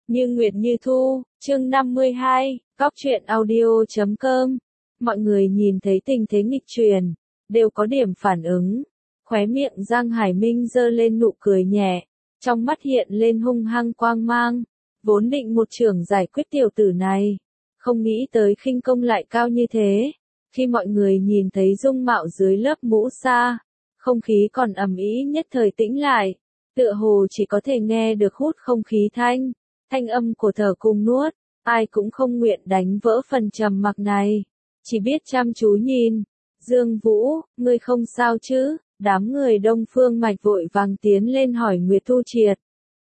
Như Nguyệt Như Thu, chương 52, Góc truyện audio.com. Mọi người nhìn thấy tình thế nghịch chuyển, đều có điểm phản ứng. Khóe miệng Giang Hải Minh giơ lên nụ cười nhẹ, trong mắt hiện lên hung hăng quang mang. Vốn định một chưởng giải quyết tiểu tử này, không nghĩ tới khinh công lại cao như thế. Khi mọi người nhìn thấy dung mạo dưới lớp mũ sa, không khí còn ầm ĩ nhất thời tĩnh lại, tựa hồ chỉ có thể nghe được hút không khí thanh âm của thở cùng nuốt, ai cũng không nguyện đánh vỡ phần trầm mặc này, chỉ biết chăm chú nhìn. Dương Vũ, ngươi không sao chứ? Đám người Đông Phương Mạch vội vàng tiến lên hỏi Nguyệt Thu Triệt.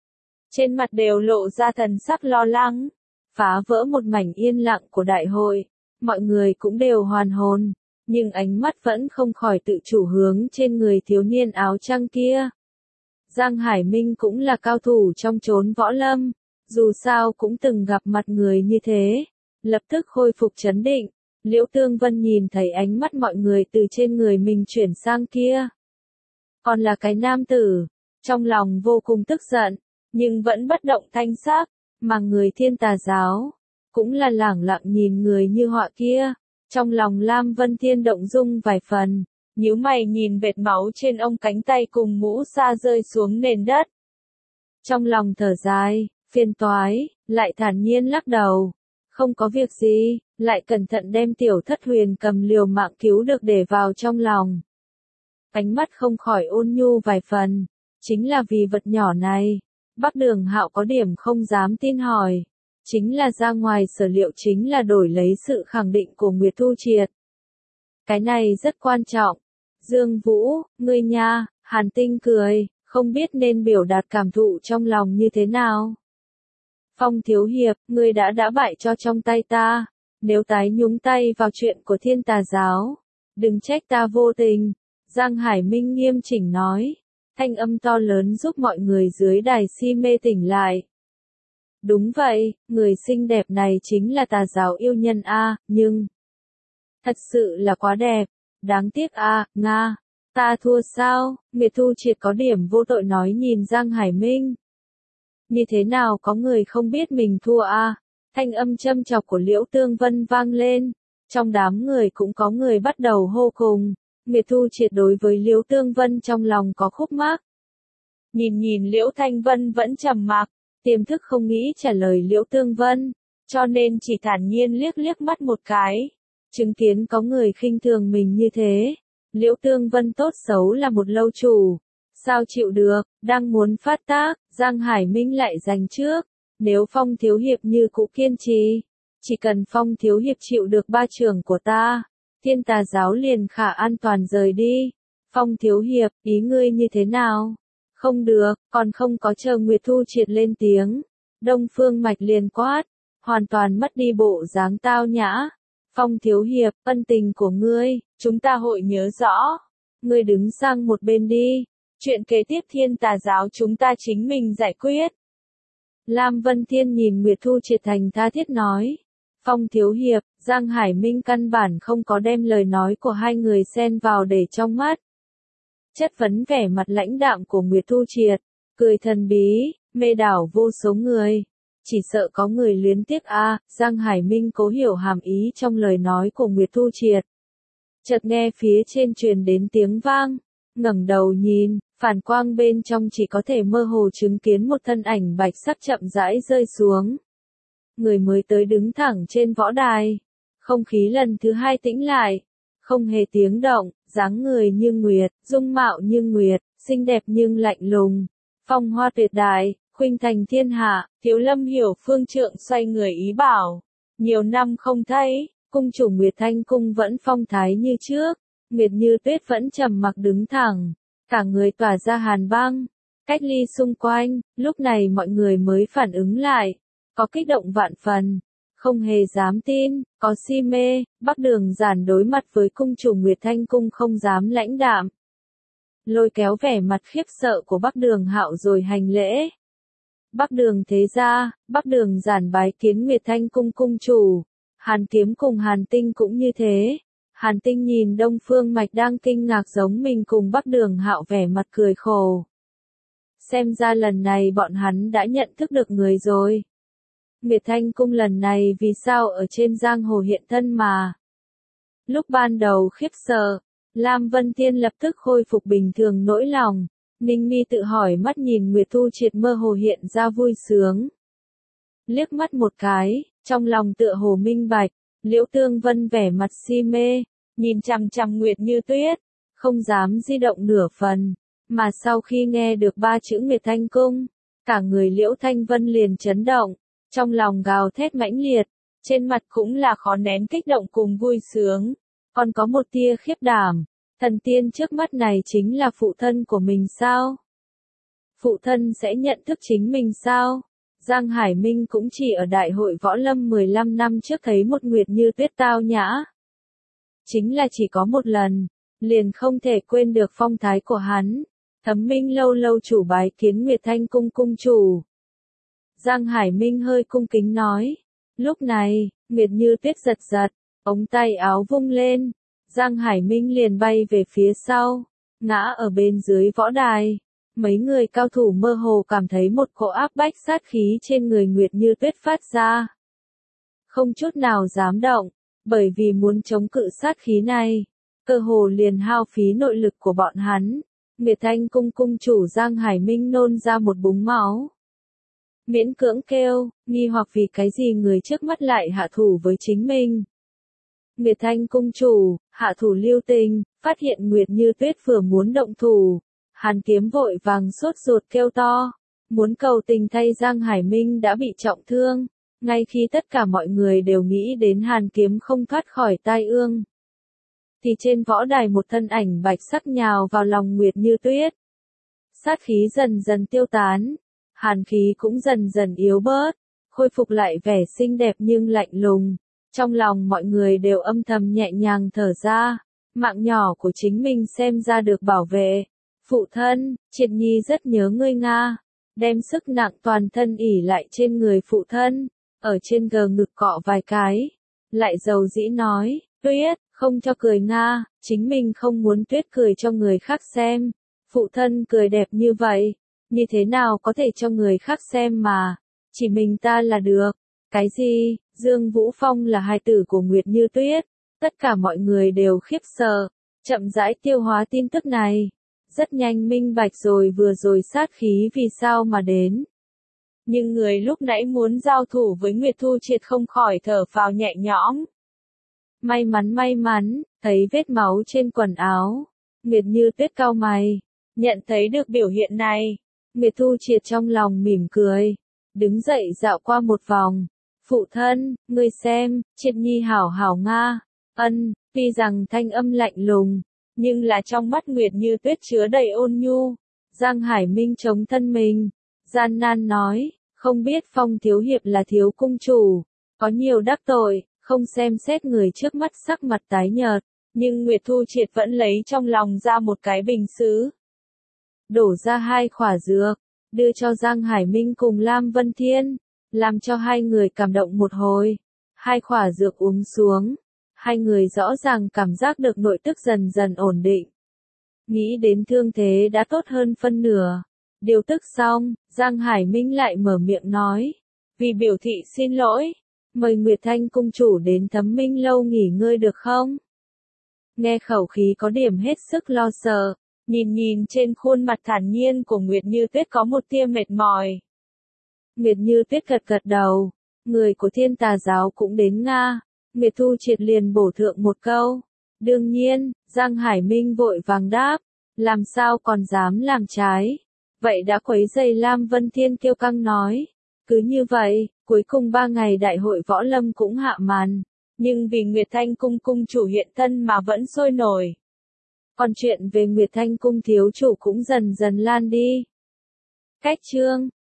Trên mặt đều lộ ra thần sắc lo lắng, phá vỡ một mảnh yên lặng của đại hội, mọi người cũng đều hoàn hồn, nhưng ánh mắt vẫn không khỏi tự chủ hướng trên người thiếu niên áo trắng kia. Giang Hải Minh cũng là cao thủ trong chốn võ lâm, dù sao cũng từng gặp mặt người như thế, lập tức khôi phục trấn định. Liễu Tương Vân nhìn thấy ánh mắt mọi người từ trên người mình chuyển sang kia. Còn là cái nam tử, trong lòng vô cùng tức giận, nhưng vẫn bất động thanh sắc, mà người Thiên Tà giáo, cũng là lẳng lặng nhìn người như họa kia. Trong lòng Lam Vân Thiên động dung vài phần, nhíu mày nhìn vệt máu trên ông cánh tay cùng mũ sa rơi xuống nền đất. Trong lòng thở dài, phiền toái, lại thản nhiên lắc đầu. Không có việc gì, lại cẩn thận đem tiểu thất huyền cầm liều mạng cứu được để vào trong lòng. Ánh mắt không khỏi ôn nhu vài phần, chính là vì vật nhỏ này. Bắc Đường Hạo có điểm không dám tin hỏi. Chính là ra ngoài sở liệu, chính là đổi lấy sự khẳng định của Nguyệt Thu Triệt. Cái này rất quan trọng. Dương Vũ, ngươi nha, Hàn Tinh cười, không biết nên biểu đạt cảm thụ trong lòng như thế nào. Phong thiếu hiệp, ngươi đã bại cho trong tay ta, nếu tái nhúng tay vào chuyện của Thiên Tà giáo, đừng trách ta vô tình. Giang Hải Minh nghiêm chỉnh nói, thanh âm to lớn giúp mọi người dưới đài si mê tỉnh lại. Đúng vậy, người xinh đẹp này chính là Tà giáo yêu nhân a, nhưng thật sự là quá đẹp, đáng tiếc a, Nga, ta thua sao? Nguyệt Thu Triệt có điểm vô tội nói nhìn Giang Hải Minh. Như thế nào có người không biết mình thua a? Thanh âm châm chọc của Liễu Tương Vân vang lên, trong đám người cũng có người bắt đầu hô cùng. Nguyệt Thu Triệt đối với Liễu Tương Vân trong lòng có khúc mắc. Nhìn Liễu Thanh Vân vẫn trầm mặc, tiềm thức không nghĩ trả lời Liễu Tương Vân, cho nên chỉ thản nhiên liếc mắt một cái. Chứng kiến có người khinh thường mình như thế, Liễu Tương Vân tốt xấu là một lâu chủ, sao chịu được, đang muốn phát tác, Giang Hải Minh lại giành trước. Nếu Phong thiếu hiệp như cũ kiên trì, chỉ cần Phong thiếu hiệp chịu được ba trường của ta, Thiên Tà giáo liền khả an toàn rời đi. Phong thiếu hiệp, ý ngươi như thế nào? Không được, còn không có chờ Nguyệt Thu Triệt lên tiếng, Đông Phương Mạch liền quát, hoàn toàn mất đi bộ dáng tao nhã. Phong thiếu hiệp, ân tình của ngươi, chúng ta hội nhớ rõ. Ngươi đứng sang một bên đi, chuyện kế tiếp Thiên Tà giáo chúng ta chính mình giải quyết. Lam Vân Thiên nhìn Nguyệt Thu Triệt thành tha thiết nói. Phong thiếu hiệp, Giang Hải Minh căn bản không có đem lời nói của hai người xen vào để trong mắt. Chất vấn vẻ mặt lãnh đạm của Nguyệt Thu Triệt, cười thần bí, mê đảo vô số người. Chỉ sợ có người luyến tiếc a. Giang Hải Minh cố hiểu hàm ý trong lời nói của Nguyệt Thu Triệt. Chợt nghe phía trên truyền đến tiếng vang, ngẩng đầu nhìn, phản quang bên trong chỉ có thể mơ hồ chứng kiến một thân ảnh bạch sắc chậm rãi rơi xuống. Người mới tới đứng thẳng trên võ đài, không khí lần thứ hai tĩnh lại, không hề tiếng động, dáng người như nguyệt, dung mạo như nguyệt, xinh đẹp nhưng lạnh lùng, phong hoa tuyệt đại, khuynh thành thiên hạ. Thiếu Lâm Hiểu Phương trượng xoay người ý bảo, nhiều năm không thấy, cung chủ Nguyệt Thanh cung vẫn phong thái như trước, Nguyệt Như Tuyết vẫn trầm mặc đứng thẳng, cả người tỏa ra hàn băng, cách ly xung quanh. Lúc này mọi người mới phản ứng lại, có kích động vạn phần, không hề dám tin, có si mê. Bắc Đường Giản đối mặt với cung chủ Nguyệt Thanh cung không dám lãnh đạm, lôi kéo vẻ mặt khiếp sợ của Bắc Đường Hạo rồi hành lễ. Bắc Đường thế gia, Bắc Đường Giản bái kiến Nguyệt Thanh cung cung chủ. Hàn Kiếm cùng Hàn Tinh cũng như thế. Hàn Tinh nhìn Đông Phương Mạch đang kinh ngạc giống mình cùng Bắc Đường Hạo vẻ mặt cười khổ. Xem ra lần này bọn hắn đã nhận thức được người rồi. Nguyệt Thanh Cung lần này vì sao ở trên giang hồ hiện thân mà. Lúc ban đầu khiếp sợ, Lam Vân Thiên lập tức khôi phục bình thường nỗi lòng. Ninh Mi tự hỏi mắt nhìn Nguyệt Thu Triệt mơ hồ hiện ra vui sướng. Liếc mắt một cái, trong lòng tựa hồ minh bạch, Liễu Tương Vân vẻ mặt si mê, nhìn chằm chằm Nguyệt Như Tuyết, không dám di động nửa phần, mà sau khi nghe được 3 chữ Nguyệt Thanh Cung, cả người Liễu Thanh Vân liền chấn động, trong lòng gào thét mãnh liệt, trên mặt cũng là khó nén kích động cùng vui sướng, còn có một tia khiếp đảm, thần tiên trước mắt này chính là phụ thân của mình sao? Phụ thân sẽ nhận thức chính mình sao? Giang Hải Minh cũng chỉ ở đại hội võ lâm 15 năm trước thấy một Nguyệt Như Tuyết tao nhã. Chính là chỉ có một lần, liền không thể quên được phong thái của hắn. Thẩm Minh lâu lâu chủ bái kiến Nguyệt Thanh Cung cung chủ. Giang Hải Minh hơi cung kính nói. Lúc này, Nguyệt Như Tuyết giật giật, ống tay áo vung lên. Giang Hải Minh liền bay về phía sau, ngã ở bên dưới võ đài. Mấy người cao thủ mơ hồ cảm thấy một cỗ áp bách sát khí trên người Nguyệt Như Tuyết phát ra. Không chút nào dám động, bởi vì muốn chống cự sát khí này, cơ hồ liền hao phí nội lực của bọn hắn. Nguyệt Thanh Cung cung chủ Giang Hải Minh nôn ra một búng máu. Miễn cưỡng kêu, nghi hoặc vì cái gì người trước mắt lại hạ thủ với chính mình. Nguyệt Thanh Cung chủ, hạ thủ lưu tình, phát hiện Nguyệt Như Tuyết vừa muốn động thủ. Hàn Kiếm vội vàng sốt ruột kêu to, muốn cầu tình thay Giang Hải Minh đã bị trọng thương, ngay khi tất cả mọi người đều nghĩ đến Hàn Kiếm không thoát khỏi tai ương. Thì trên võ đài một thân ảnh bạch sắc nhào vào lòng Nguyệt Như Tuyết. Sát khí dần dần tiêu tán, hàn khí cũng dần dần yếu bớt, khôi phục lại vẻ xinh đẹp nhưng lạnh lùng. Trong lòng mọi người đều âm thầm nhẹ nhàng thở ra, mạng nhỏ của chính mình xem ra được bảo vệ. Phụ thân, Triệt Nhi rất nhớ ngươi Nga, đem sức nặng toàn thân ỉ lại trên người phụ thân, ở trên gờ ngực cọ vài cái, lại dầu dĩ nói, Tuyết, không cho cười Nga, chính mình không muốn Tuyết cười cho người khác xem, phụ thân cười đẹp như vậy, như thế nào có thể cho người khác xem mà, chỉ mình ta là được, cái gì, Dương Vũ Phong là hài tử của Nguyệt Như Tuyết, tất cả mọi người đều khiếp sợ, chậm rãi tiêu hóa tin tức này. Rất nhanh minh bạch rồi vừa rồi sát khí vì sao mà đến. Nhưng người lúc nãy muốn giao thủ với Nguyệt Thu Triệt không khỏi thở phào nhẹ nhõm. May mắn, thấy vết máu trên quần áo. Nguyệt Như Tuyết cau mày, nhận thấy được biểu hiện này. Nguyệt Thu Triệt trong lòng mỉm cười, đứng dậy dạo qua một vòng. Phụ thân, ngươi xem, Triệt Nhi hảo hảo Nga. Ân, tuy rằng thanh âm lạnh lùng. Nhưng là trong mắt Nguyệt Như Tuyết chứa đầy ôn nhu. Giang Hải Minh chống thân mình, gian nan nói, không biết Phong thiếu hiệp là thiếu cung chủ, có nhiều đắc tội, không xem xét người trước mắt sắc mặt tái nhợt, nhưng Nguyệt Thu Triệt vẫn lấy trong lòng ra một cái bình sứ. Đổ ra 2 khỏa dược, đưa cho Giang Hải Minh cùng Lam Vân Thiên, làm cho hai người cảm động một hồi. 2 khỏa dược uống xuống. Hai người rõ ràng cảm giác được nội tức dần dần ổn định. Nghĩ đến thương thế đã tốt hơn phân nửa. Điều tức xong, Giang Hải Minh lại mở miệng nói. Vì biểu thị xin lỗi, mời Nguyệt Thanh cung chủ đến Thấm Minh lâu nghỉ ngơi được không? Nghe khẩu khí có điểm hết sức lo sợ, nhìn trên khuôn mặt thản nhiên của Nguyệt Như Tuyết có một tia mệt mỏi. Nguyệt Như Tuyết gật đầu, người của Thiên Tà giáo cũng đến Nga. Nguyệt Thu Triệt liền bổ thượng một câu. Đương nhiên, Giang Hải Minh vội vàng đáp, làm sao còn dám làm trái. Vậy đã quấy rầy Lam Vân Thiên kiêu căng nói. Cứ như vậy, cuối cùng 3 ngày đại hội võ lâm cũng hạ màn. Nhưng vì Nguyệt Thanh Cung cung chủ hiện thân mà vẫn sôi nổi. Còn chuyện về Nguyệt Thanh Cung thiếu chủ cũng dần dần lan đi. Cách chương